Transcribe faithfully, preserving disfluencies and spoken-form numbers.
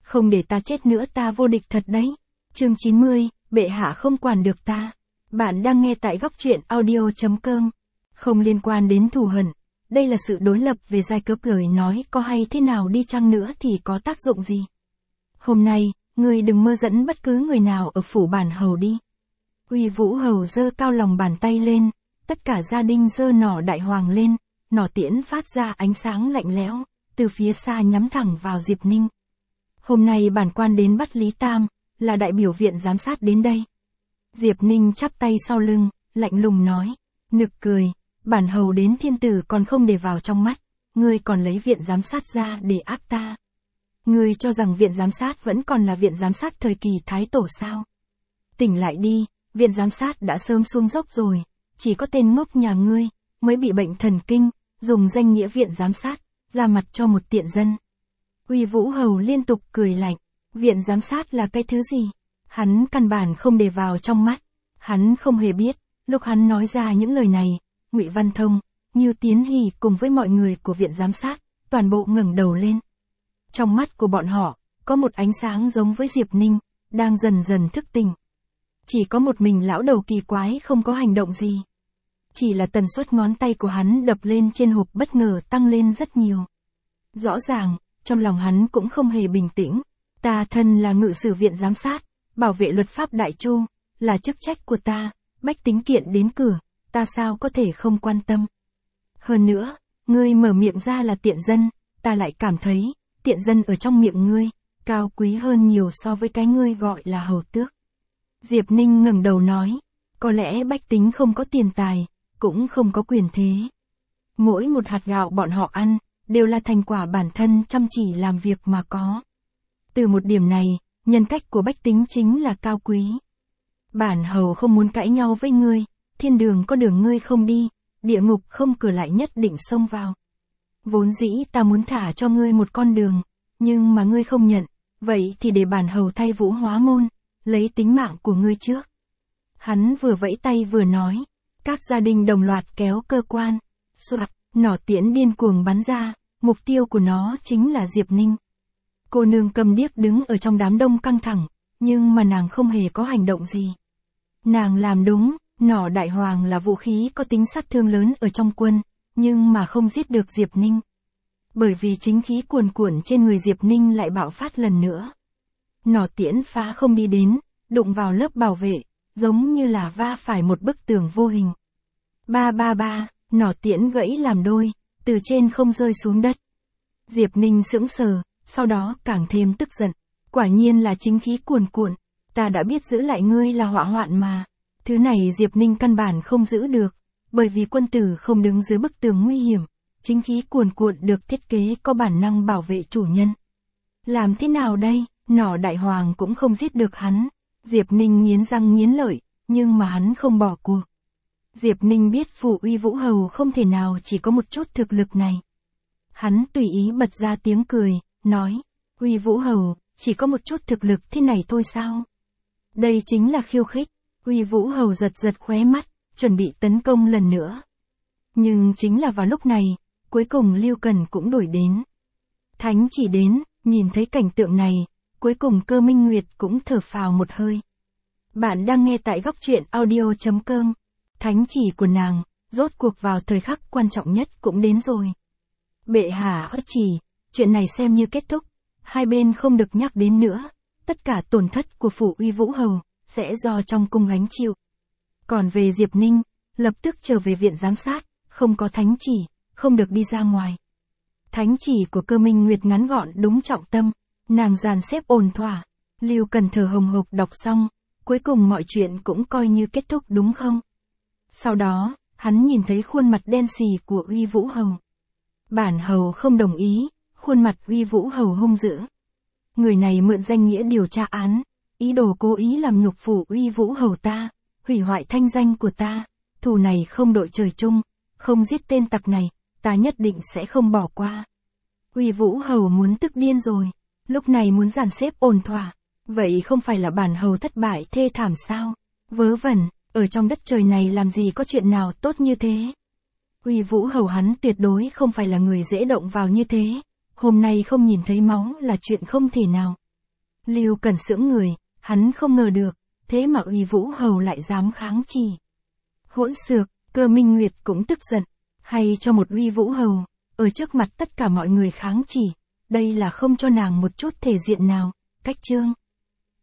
Không để ta chết nữa ta vô địch thật đấy. Chương chín mươi, bệ hạ không quản được ta. Bạn đang nghe tại góc truyện audio chấm com. Không liên quan đến thù hận. Đây là sự đối lập về giai cấp, lời nói có hay thế nào đi chăng nữa thì có tác dụng gì. Hôm nay, ngươi đừng mơ dẫn bất cứ người nào ở phủ bản hầu đi. Uy Vũ Hầu giơ cao lòng bàn tay lên, tất cả gia đình giơ nỏ đại hoàng lên, nỏ tiễn phát ra ánh sáng lạnh lẽo, từ phía xa nhắm thẳng vào Diệp Ninh. Hôm nay bản quan đến bắt Lý Tam, là đại biểu viện giám sát đến đây. Diệp Ninh chắp tay sau lưng, lạnh lùng nói, nực cười, bản hầu đến thiên tử còn không để vào trong mắt, ngươi còn lấy viện giám sát ra để áp ta. Ngươi cho rằng viện giám sát vẫn còn là viện giám sát thời kỳ Thái Tổ sao? Tỉnh lại đi, viện giám sát đã sớm xuống dốc rồi, chỉ có tên ngốc nhà ngươi, mới bị bệnh thần kinh, dùng danh nghĩa viện giám sát, ra mặt cho một tiện dân. Uy Vũ Hầu liên tục cười lạnh, viện giám sát là cái thứ gì? Hắn căn bản không để vào trong mắt, hắn không hề biết, lúc hắn nói ra những lời này, Ngụy Văn Thông, Ngưu Tiến Hỉ cùng với mọi người của viện giám sát, toàn bộ ngẩng đầu lên. Trong mắt của bọn họ, có một ánh sáng giống với Diệp Ninh, đang dần dần thức tỉnh. Chỉ có một mình lão đầu kỳ quái không có hành động gì. Chỉ là tần suất ngón tay của hắn đập lên trên hộp bất ngờ tăng lên rất nhiều. Rõ ràng, trong lòng hắn cũng không hề bình tĩnh. Ta thân là ngự sử viện giám sát, bảo vệ luật pháp đại chu, là chức trách của ta, bách tính kiện đến cửa, ta sao có thể không quan tâm. Hơn nữa, ngươi mở miệng ra là tiện dân, ta lại cảm thấy, tiện dân ở trong miệng ngươi, cao quý hơn nhiều so với cái ngươi gọi là hầu tước. Diệp Ninh ngẩng đầu nói, có lẽ bách tính không có tiền tài, cũng không có quyền thế. Mỗi một hạt gạo bọn họ ăn, đều là thành quả bản thân chăm chỉ làm việc mà có. Từ một điểm này, nhân cách của bách tính chính là cao quý. Bản hầu không muốn cãi nhau với ngươi, thiên đường có đường ngươi không đi, địa ngục không cửa lại nhất định xông vào. Vốn dĩ ta muốn thả cho ngươi một con đường, nhưng mà ngươi không nhận, vậy thì để bản hầu thay Vũ Hóa Môn, lấy tính mạng của ngươi trước. Hắn vừa vẫy tay vừa nói, các gia đình đồng loạt kéo cơ quan, soạt, nỏ tiễn điên cuồng bắn ra, mục tiêu của nó chính là Diệp Ninh. Cô nương câm điếc đứng ở trong đám đông căng thẳng, nhưng mà nàng không hề có hành động gì. Nàng làm đúng, nỏ đại hoàng là vũ khí có tính sát thương lớn ở trong quân, nhưng mà không giết được Diệp Ninh. Bởi vì chính khí cuồn cuộn trên người Diệp Ninh lại bạo phát lần nữa. Nỏ tiễn phá không đi đến, đụng vào lớp bảo vệ, giống như là va phải một bức tường vô hình. Ba ba ba, nỏ tiễn gãy làm đôi, từ trên không rơi xuống đất. Diệp Ninh sững sờ, sau đó càng thêm tức giận. Quả nhiên là chính khí cuồn cuộn, ta đã biết giữ lại ngươi là họa hoạn mà. Thứ này Diệp Ninh căn bản không giữ được, bởi vì quân tử không đứng dưới bức tường nguy hiểm. Chính khí cuồn cuộn được thiết kế có bản năng bảo vệ chủ nhân. Làm thế nào đây, nỏ đại hoàng cũng không giết được hắn. Diệp Ninh nghiến răng nghiến lợi, nhưng mà hắn không bỏ cuộc. Diệp Ninh biết phủ Uy Vũ Hầu không thể nào chỉ có một chút thực lực này. Hắn tùy ý bật ra tiếng cười, nói, Uy Vũ Hầu, chỉ có một chút thực lực thế này thôi sao? Đây chính là khiêu khích. Uy Vũ Hầu giật giật khóe mắt, chuẩn bị tấn công lần nữa. Nhưng chính là vào lúc này, cuối cùng Lưu Cần cũng đuổi đến. Thánh chỉ đến, nhìn thấy cảnh tượng này, cuối cùng Cơ Minh Nguyệt cũng thở phào một hơi. Bạn đang nghe tại góc truyện audio chấm com. Thánh chỉ của nàng, rốt cuộc vào thời khắc quan trọng nhất cũng đến rồi. Bệ hạ ất chỉ, chuyện này xem như kết thúc, hai bên không được nhắc đến nữa, tất cả tổn thất của phủ Uy Vũ Hầu, sẽ do trong cung gánh chịu. Còn về Diệp Ninh, lập tức trở về viện giám sát, không có thánh chỉ, không được đi ra ngoài. Thánh chỉ của Cơ Minh Nguyệt ngắn gọn đúng trọng tâm, nàng dàn xếp ổn thỏa, Lưu Cần thở hồng hộc đọc xong, cuối cùng mọi chuyện cũng coi như kết thúc đúng không? Sau đó, hắn nhìn thấy khuôn mặt đen xì của Uy Vũ Hầu. Bản hầu không đồng ý, khuôn mặt Uy Vũ Hầu hung dữ. Người này mượn danh nghĩa điều tra án, ý đồ cố ý làm nhục phủ Uy Vũ Hầu ta, hủy hoại thanh danh của ta, thù này không đội trời chung, không giết tên tặc này, ta nhất định sẽ không bỏ qua. Uy Vũ Hầu muốn tức điên rồi, lúc này muốn dàn xếp ổn thỏa, vậy không phải là bản hầu thất bại thê thảm sao? Vớ vẩn, ở trong đất trời này làm gì có chuyện nào tốt như thế? Uy Vũ Hầu hắn tuyệt đối không phải là người dễ động vào như thế, hôm nay không nhìn thấy máu là chuyện không thể nào. Lưu Cần sững người, hắn không ngờ được, thế mà Uy Vũ Hầu lại dám kháng chỉ. Hỗn xược, Cơ Minh Nguyệt cũng tức giận, hay cho một Uy Vũ Hầu, ở trước mặt tất cả mọi người kháng chỉ, đây là không cho nàng một chút thể diện nào, cách chương.